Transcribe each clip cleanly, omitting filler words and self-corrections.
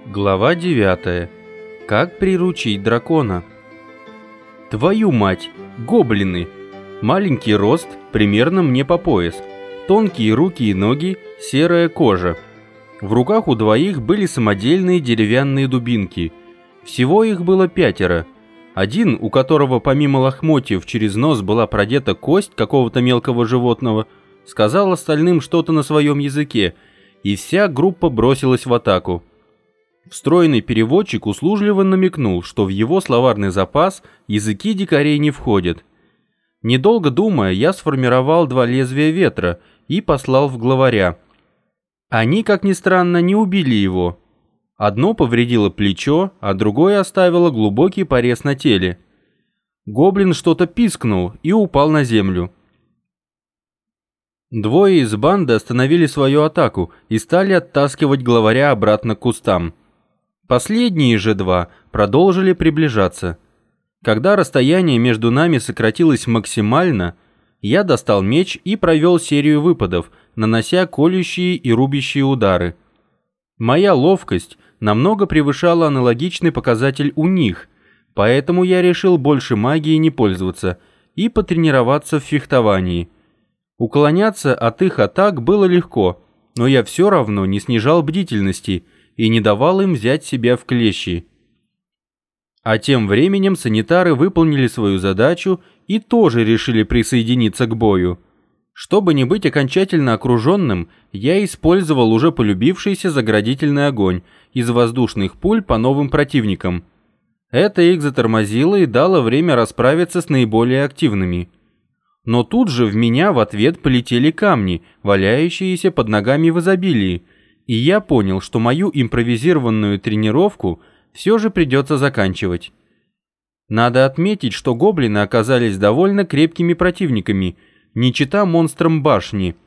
Глава 9. Как приручить дракона? Твою мать, гоблины! Маленький рост, примерно мне по пояс. Тонкие руки и ноги, серая кожа. В руках у двоих были самодельные деревянные дубинки. Всего их было 5. Один, у которого помимо лохмотьев через нос была продета кость какого-то мелкого животного, сказал остальным что-то на своем языке, и вся группа бросилась в атаку. Встроенный переводчик услужливо намекнул, что в его словарный запас языки дикарей не входят. Недолго думая, я сформировал 2 лезвия ветра и послал в главаря. Они, как ни странно, не убили его. Одно повредило плечо, а другое оставило глубокий порез на теле. Гоблин что-то пискнул и упал на землю. 2 из банды остановили свою атаку и стали оттаскивать главаря обратно к кустам. Последние же 2 продолжили приближаться. Когда расстояние между нами сократилось максимально, я достал меч и провел серию выпадов, нанося колющие и рубящие удары. Моя ловкость намного превышала аналогичный показатель у них, поэтому я решил больше магией не пользоваться и потренироваться в фехтовании. Уклоняться от их атак было легко, но я все равно не снижал бдительности и не давал им взять себя в клещи. А тем временем санитары выполнили свою задачу и тоже решили присоединиться к бою. Чтобы не быть окончательно окруженным, я использовал уже полюбившийся заградительный огонь из воздушных пуль по новым противникам. Это их затормозило и дало время расправиться с наиболее активными. Но тут же в меня в ответ полетели камни, валяющиеся под ногами в изобилии, и я понял, что мою импровизированную тренировку все же придется заканчивать. Надо отметить, что гоблины оказались довольно крепкими противниками, не чета монстрам башни.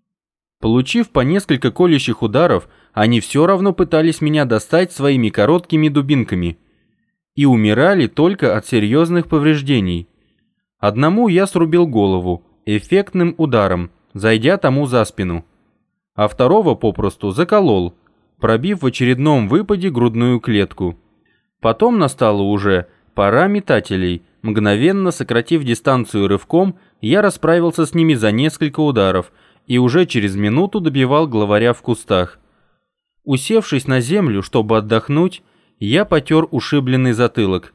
Получив по несколько колющих ударов, они все равно пытались меня достать своими короткими дубинками и умирали только от серьезных повреждений. Одному я срубил голову эффектным ударом, зайдя тому за спину, а второго попросту заколол, пробив в очередном выпаде грудную клетку. Потом настала уже пора метателей. Мгновенно сократив дистанцию рывком, я расправился с ними за несколько ударов и уже через минуту добивал главаря в кустах. Усевшись на землю, чтобы отдохнуть, я потер ушибленный затылок.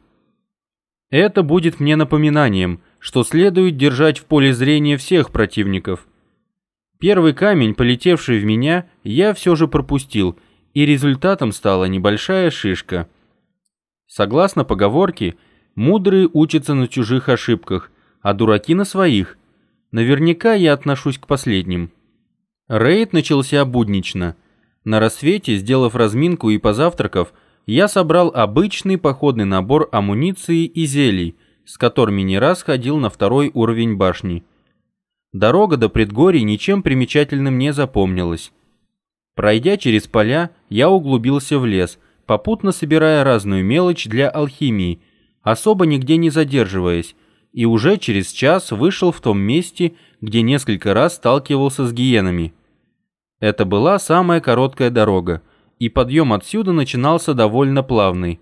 Это будет мне напоминанием, что следует держать в поле зрения всех противников. Первый камень, полетевший в меня, я все же пропустил, и результатом стала небольшая шишка. Согласно поговорке, мудрые учатся на чужих ошибках, а дураки на своих. Наверняка я отношусь к последним. Рейд начался буднично. На рассвете, сделав разминку и позавтракав, я собрал обычный походный набор амуниции и зелий, с которыми не раз ходил на 2-й уровень башни. Дорога до предгорий ничем примечательным не запомнилась. Пройдя через поля, я углубился в лес, попутно собирая разную мелочь для алхимии, особо нигде не задерживаясь, и уже через час вышел в том месте, где несколько раз сталкивался с гиенами. Это была самая короткая дорога, и подъем отсюда начинался довольно плавный.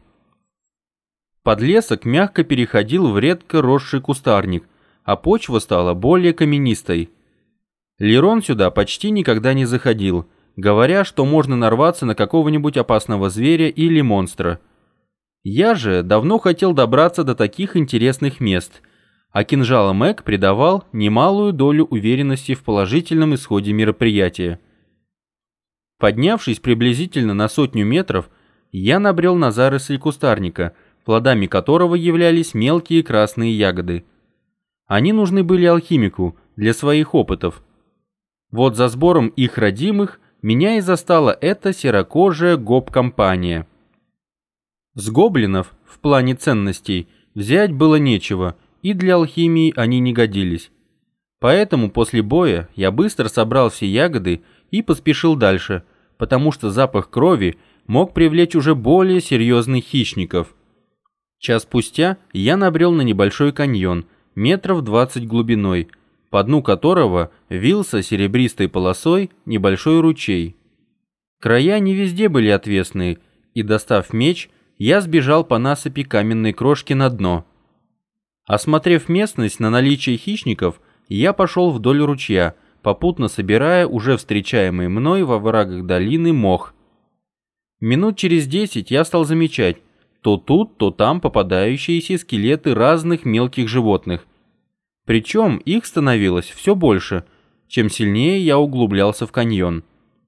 Подлесок мягко переходил в редко росший кустарник, а почва стала более каменистой. Лерон сюда почти никогда не заходил, говоря, что можно нарваться на какого-нибудь опасного зверя или монстра. Я же давно хотел добраться до таких интересных мест, а кинжал Мэг придавал немалую долю уверенности в положительном исходе мероприятия. Поднявшись приблизительно на 100 метров, я набрел на заросль кустарника, плодами которого являлись мелкие красные ягоды. Они нужны были алхимику для своих опытов. Вот за сбором их родимых меня и застала эта серокожая гоп-компания. С гоблинов, в плане ценностей, взять было нечего, и для алхимии они не годились. Поэтому после боя я быстро собрал все ягоды и поспешил дальше, потому что запах крови мог привлечь уже более серьезных хищников. Час спустя я набрел на небольшой каньон, метров 20 глубиной, по дну которого вился серебристой полосой небольшой ручей. Края не везде были отвесные, и, достав меч, я сбежал по насыпи каменной крошки на дно. Осмотрев местность на наличие хищников, я пошел вдоль ручья, попутно собирая уже встречаемый мной во врагах долины мох. Минут через 10 я стал замечать то тут, то там попадающиеся скелеты разных мелких животных. Причем их становилось все больше, чем сильнее я углублялся в каньон.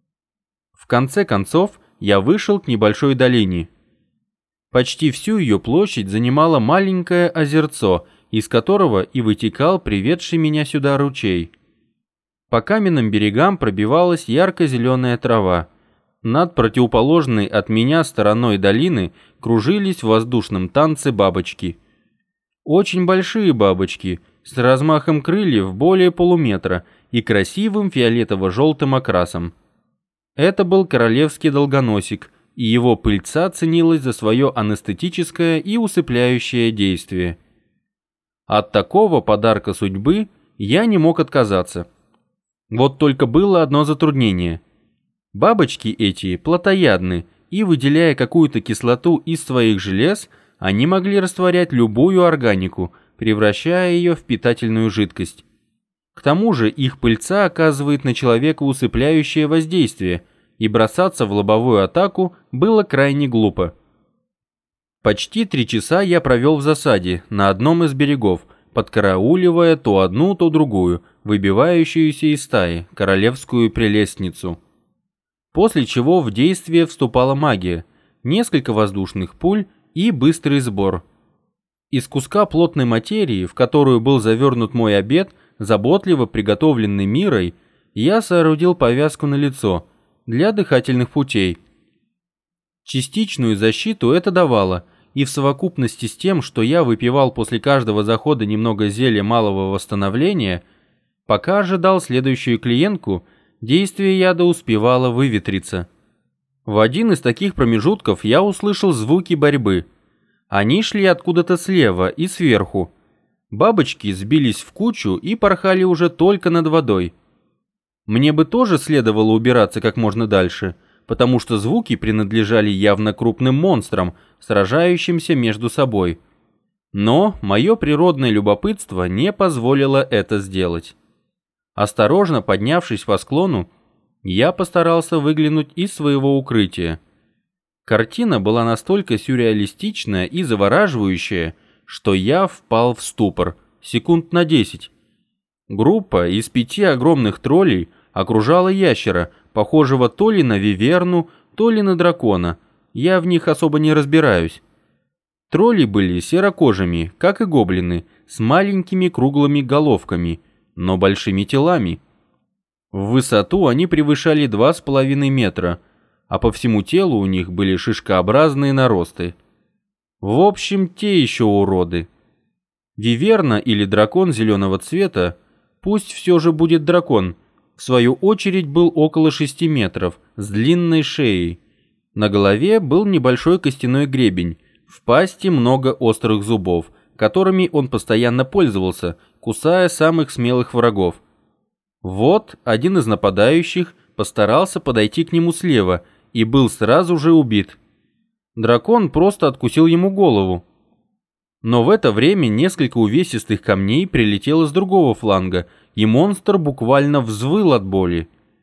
В конце концов, я вышел к небольшой долине. Почти всю ее площадь занимало маленькое озерцо, из которого и вытекал приведший меня сюда ручей. По каменным берегам пробивалась ярко-зеленая трава. Над противоположной от меня стороной долины кружились в воздушном танце бабочки. Очень большие бабочки, с размахом крыльев более полуметра и красивым фиолетово-желтым окрасом. Это был королевский долгоносик, и его пыльца ценилась за свое анестетическое и усыпляющее действие. От такого подарка судьбы я не мог отказаться. Вот только было одно затруднение. Бабочки эти плотоядны, и, выделяя какую-то кислоту из своих желез, они могли растворять любую органику, превращая ее в питательную жидкость. К тому же их пыльца оказывает на человека усыпляющее воздействие, и бросаться в лобовую атаку было крайне глупо. Почти 3 часа я провел в засаде на одном из берегов, подкарауливая то одну, то другую, выбивающуюся из стаи, королевскую прелестницу. После чего в действие вступала магия, несколько воздушных пуль и быстрый сбор. Из куска плотной материи, в которую был завернут мой обед, заботливо приготовленный Мирой, я соорудил повязку на лицо для дыхательных путей. Частичную защиту это давало, и в совокупности с тем, что я выпивал после каждого захода немного зелья малого восстановления, пока ожидал следующую клиентку, действие яда успевало выветриться. В один из таких промежутков я услышал звуки борьбы. Они шли откуда-то слева и сверху. Бабочки сбились в кучу и порхали уже только над водой. Мне бы тоже следовало убираться как можно дальше, потому что звуки принадлежали явно крупным монстрам, сражающимся между собой. Но мое природное любопытство не позволило это сделать. Осторожно поднявшись по склону, я постарался выглянуть из своего укрытия. Картина была настолько сюрреалистичная и завораживающая, что я впал в ступор секунд на 10. Группа из 5 огромных троллей окружала ящера, похожего то ли на виверну, то ли на дракона. Я в них особо не разбираюсь. Тролли были серокожими, как и гоблины, с маленькими круглыми головками, но большими телами. В высоту они превышали 2,5 метра, а по всему телу у них были шишкообразные наросты. В общем, те еще уроды. Виверна или дракон зеленого цвета, пусть все же будет дракон, в свою очередь был около 6 метров, с длинной шеей. На голове был небольшой костяной гребень, в пасти много острых зубов, которыми он постоянно пользовался, кусая самых смелых врагов. Вот один из нападающих постарался подойти к нему слева и был сразу же убит. Дракон просто откусил ему голову. Но в это время несколько увесистых камней прилетело с другого фланга, и монстр буквально взвыл от боли.